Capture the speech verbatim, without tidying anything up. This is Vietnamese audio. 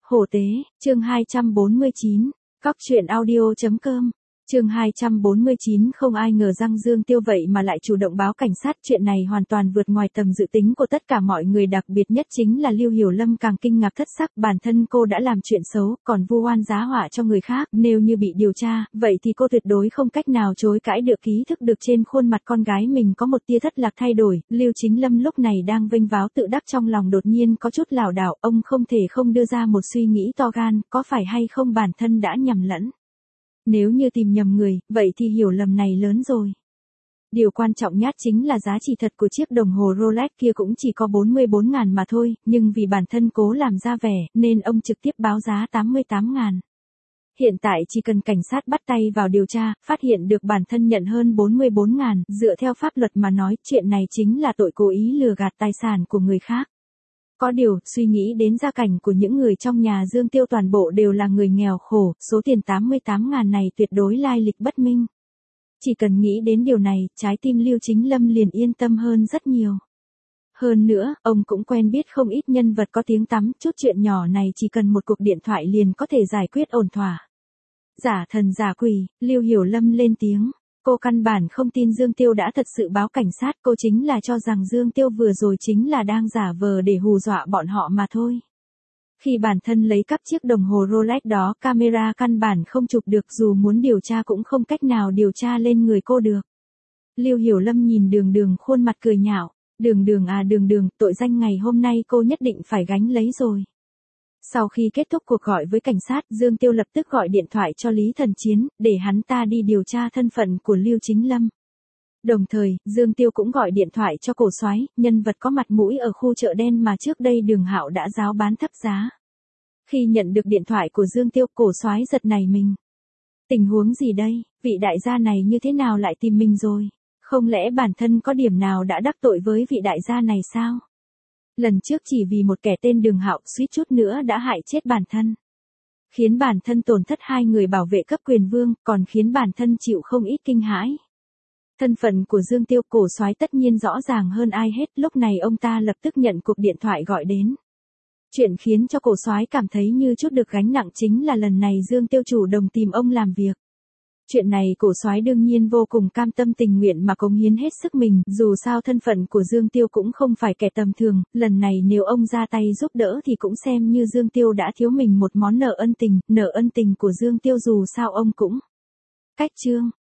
Hổ tế, chương hai trăm bốn mươi chín, Cóc truyện audio chấm com, chương hai trăm bốn mươi chín. Không ai ngờ rằng Dương Tiêu vậy mà lại chủ động báo cảnh sát. Chuyện này hoàn toàn vượt ngoài tầm dự tính của tất cả mọi người, đặc biệt nhất chính là Lưu Hiểu Lâm càng kinh ngạc thất sắc. Bản thân cô đã làm chuyện xấu, còn vu oan giá họa cho người khác, nếu như bị điều tra, vậy thì cô tuyệt đối không cách nào chối cãi được. Ký thức được trên khuôn mặt con gái mình có một tia thất lạc thay đổi, Lưu Chính Lâm lúc này đang vênh váo tự đắc, trong lòng đột nhiên có chút lảo đảo. Ông không thể không đưa ra một suy nghĩ to gan, có phải hay không bản thân đã nhầm lẫn. Nếu như tìm nhầm người, vậy thì hiểu lầm này lớn rồi. Điều quan trọng nhất chính là giá trị thật của chiếc đồng hồ Rolex kia cũng chỉ có bốn mươi bốn ngàn mà thôi, nhưng vì bản thân cố làm ra vẻ, nên ông trực tiếp báo giá tám mươi tám ngàn. Hiện tại chỉ cần cảnh sát bắt tay vào điều tra, phát hiện được bản thân nhận hơn bốn mươi bốn ngàn, dựa theo pháp luật mà nói, chuyện này chính là tội cố ý lừa gạt tài sản của người khác. Có điều, suy nghĩ đến gia cảnh của những người trong nhà Dương Tiêu toàn bộ đều là người nghèo khổ, số tiền tám mươi tám ngàn này tuyệt đối lai lịch bất minh. Chỉ cần nghĩ đến điều này, trái tim Lưu Chính Lâm liền yên tâm hơn rất nhiều. Hơn nữa, ông cũng quen biết không ít nhân vật có tiếng tăm, chút chuyện nhỏ này chỉ cần một cuộc điện thoại liền có thể giải quyết ổn thỏa. Giả thần giả quỷ, Lưu Hiểu Lâm lên tiếng. Cô căn bản không tin Dương Tiêu đã thật sự báo cảnh sát, cô chính là cho rằng Dương Tiêu vừa rồi chính là đang giả vờ để hù dọa bọn họ mà thôi. Khi bản thân lấy cắp chiếc đồng hồ Rolex đó, camera căn bản không chụp được, dù muốn điều tra cũng không cách nào điều tra lên người cô được. Lưu Hiểu Lâm nhìn Đường Đường khuôn mặt cười nhạo, Đường Đường à Đường Đường, tội danh ngày hôm nay cô nhất định phải gánh lấy rồi. Sau khi kết thúc cuộc gọi với cảnh sát, Dương Tiêu lập tức gọi điện thoại cho Lý Thần Chiến, để hắn ta đi điều tra thân phận của Lưu Chính Lâm. Đồng thời, Dương Tiêu cũng gọi điện thoại cho Cổ Soái, nhân vật có mặt mũi ở khu chợ đen mà trước đây Đường Hạo đã rao bán thấp giá. Khi nhận được điện thoại của Dương Tiêu, Cổ Soái giật nảy mình. Tình huống gì đây, vị đại gia này như thế nào lại tìm mình rồi? Không lẽ bản thân có điểm nào đã đắc tội với vị đại gia này sao? Lần trước chỉ vì một kẻ tên Đường Hạo suýt chút nữa đã hại chết bản thân. Khiến bản thân tổn thất hai người bảo vệ cấp quyền vương, còn khiến bản thân chịu không ít kinh hãi. Thân phận của Dương Tiêu, Cổ Soái tất nhiên rõ ràng hơn ai hết, lúc này ông ta lập tức nhận cuộc điện thoại gọi đến. Chuyện khiến cho Cổ Soái cảm thấy như chút được gánh nặng chính là lần này Dương Tiêu chủ động tìm ông làm việc. Chuyện này Cổ Soái đương nhiên vô cùng cam tâm tình nguyện mà cống hiến hết sức mình, dù sao thân phận của Dương Tiêu cũng không phải kẻ tầm thường, lần này nếu ông ra tay giúp đỡ thì cũng xem như Dương Tiêu đã thiếu mình một món nợ ân tình, nợ ân tình của Dương Tiêu dù sao ông cũng cách chương.